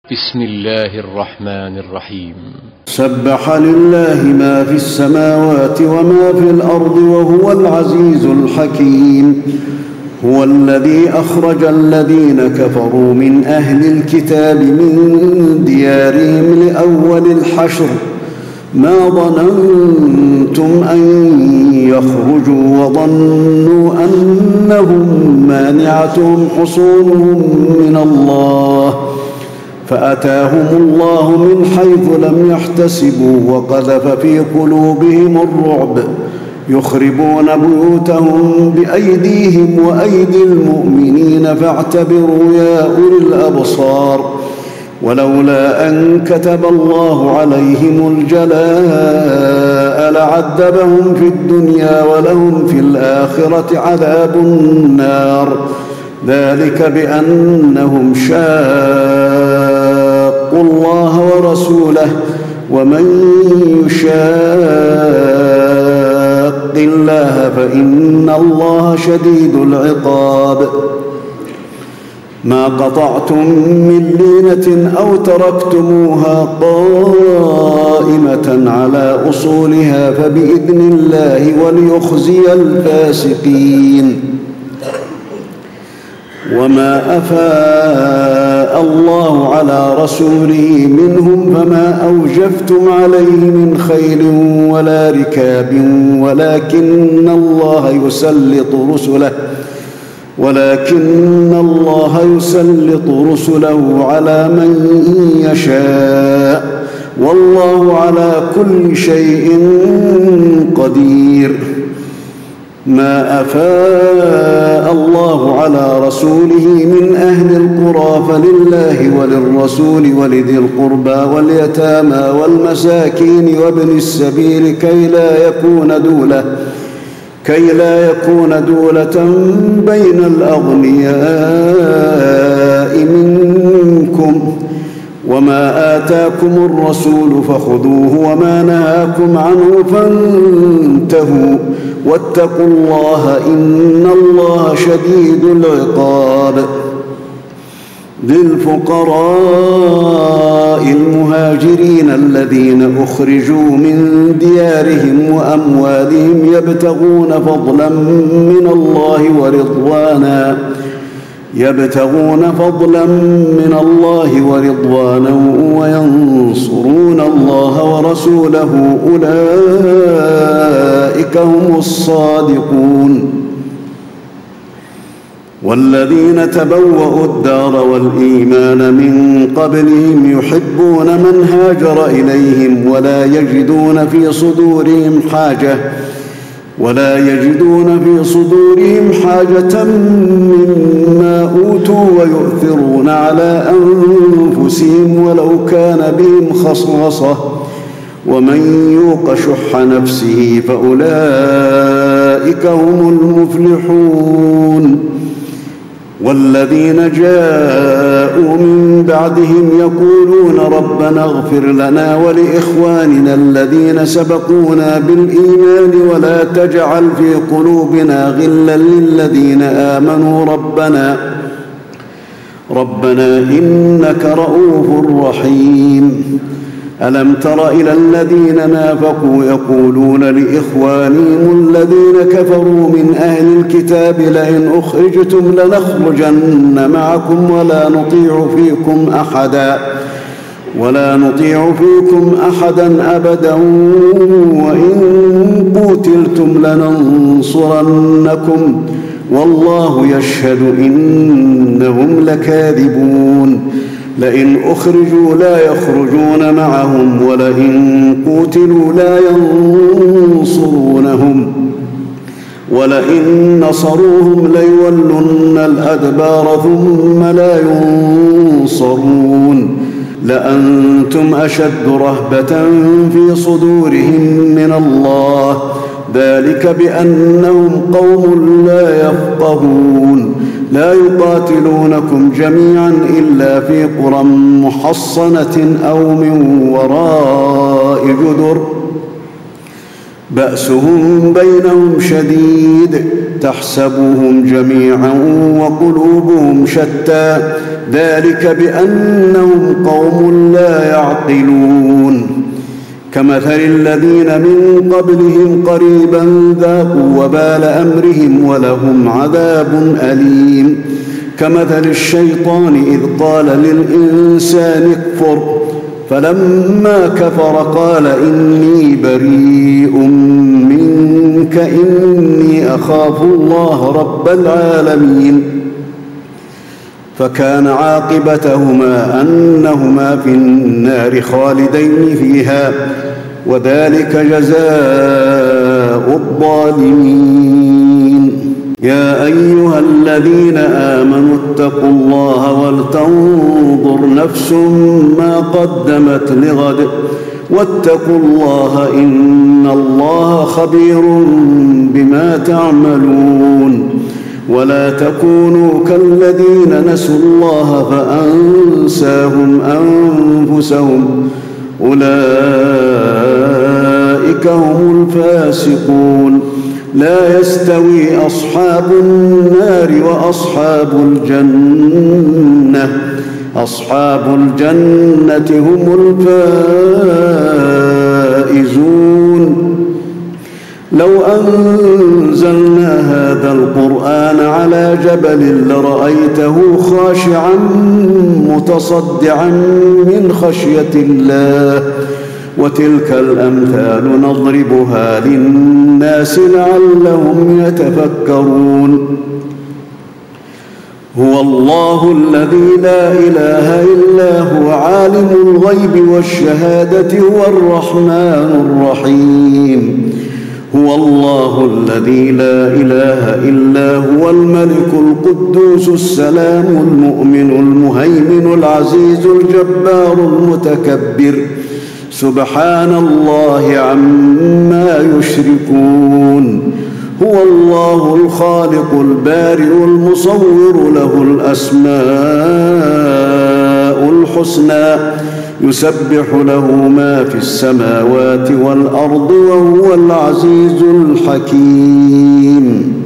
بسم الله الرحمن الرحيم. سبح لله ما في السماوات وما في الأرض وهو العزيز الحكيم. هو الذي أخرج الذين كفروا من أهل الكتاب من ديارهم لأول الحشر ما ظننتم أن يخرجوا وظنوا أنهم مانعتهم حصونهم من الله فأتاهم الله من حيث لم يحتسبوا وقذف في قلوبهم الرعب يخربون بيوتهم بأيديهم وأيدي المؤمنين فاعتبروا يا أولي الأبصار. ولولا أن كتب الله عليهم الجلاء لعذبهم في الدنيا ولهم في الآخرة عذاب النار ذلك بأنهم شاقوا الله ورسوله ومن يشاق الله فإن الله شديد العقاب. ما قطعتم من لينة أو تركتموها قائمة على أصولها فبإذن الله وليخزي الفاسقين. وما أفاء الله على رسوله منهم فما أوجفتم عليه من خيل ولا ركاب ولكن الله يسلط رسله على من يشاء والله على كل شيء قدير. ما أفاء الله على رسوله من أهل القرى فلله وللرسول ولذي القربى واليتامى والمساكين وابن السبيل كي لا يكون دولة بين الأغنياء منكم. وما آتاكم الرسول فخذوه وما نهاكم عنه فانتهوا واتقوا الله إن الله شديد العقاب. للفقراء المهاجرين الذين أخرجوا من ديارهم وأموالهم يبتغون فضلا من الله ورضوانا وينصرون الله ورسوله أولئك هم الصادقون. والذين تبوأوا الدار والإيمان من قبلهم يحبون من هاجر إليهم ولا يجدون في صدورهم حاجة مما أوتوا ويؤثرون على أنفسهم ولو كان بهم خصاصة ومن يوق شح نفسه فأولئك هم المفلحون. والذين جاءوا من بعدهم يقولون ربنا اغفر لنا ولإخواننا الذين سبقونا بالإيمان ولا تجعل في قلوبنا غلا للذين آمنوا ربنا إنك رؤوف رحيم. ألم تر إلى الذين نافقوا يقولون لإخوانهم الذين كفروا من أهل الكتاب لئن أخرجتم لنخرجن معكم ولا نطيع فيكم أحدا أبدا وإن قتلتم لننصرنكم والله يشهد إنهم لكاذبون. لئن أخرجوا لا يخرجون معهم ولئن قتلوا لا ينصرونهم ولئن نصروهم ليولن الأدبار ثم لا ينصرون. لأنتم أشد رهبة في صدورهم من الله ذلك بأنهم قوم لا يفقهون. لا يقاتلونكم جميعا إلا في قرى محصنة أو من وراء جدر بأسهم بينهم شديد تحسبهم جميعا وقلوبهم شتى ذلك بأنهم قوم لا يعقلون كمثل الذين من قبلهم قريبا ذاقوا وبال أمرهم ولهم عذاب أليم كمثل الشيطان إذ قال للإنسان اكفر فلما كفر قال إني بريء منك إني أخاف الله رب العالمين فكان عاقبتهما أنهما في النار خالدين فيها وذلك جزاء الظالمين يا أيها الذين آمنوا اتقوا الله ولتنظر نفس ما قدمت لغد واتقوا الله إن الله خبير بما تعملون ولا تكونوا كالذين نسوا الله فأنساهم أنفسهم أولئك هم الفاسقون لا يستوي أصحاب النار وأصحاب الجنة أصحاب الجنة هم الفائزون لو أنزلنا هذا القرآن على جبل لرأيته خاشعا متصدعا من خشية الله وتلك الأمثال نضربها للناس لعلهم يتفكرون هو الله الذي لا إله إلا هو عالم الغيب والشهادة هو الرحمن الرحيم هو الله الذي لا إله إلا هو الملك القدوس السلام المؤمن المهيمن العزيز الجبار المتكبر سبحان الله عما يشركون هو الله الخالق البارئ المصور له الأسماء الحسنى يسبح له ما في السماوات والأرض وهو العزيز الحكيم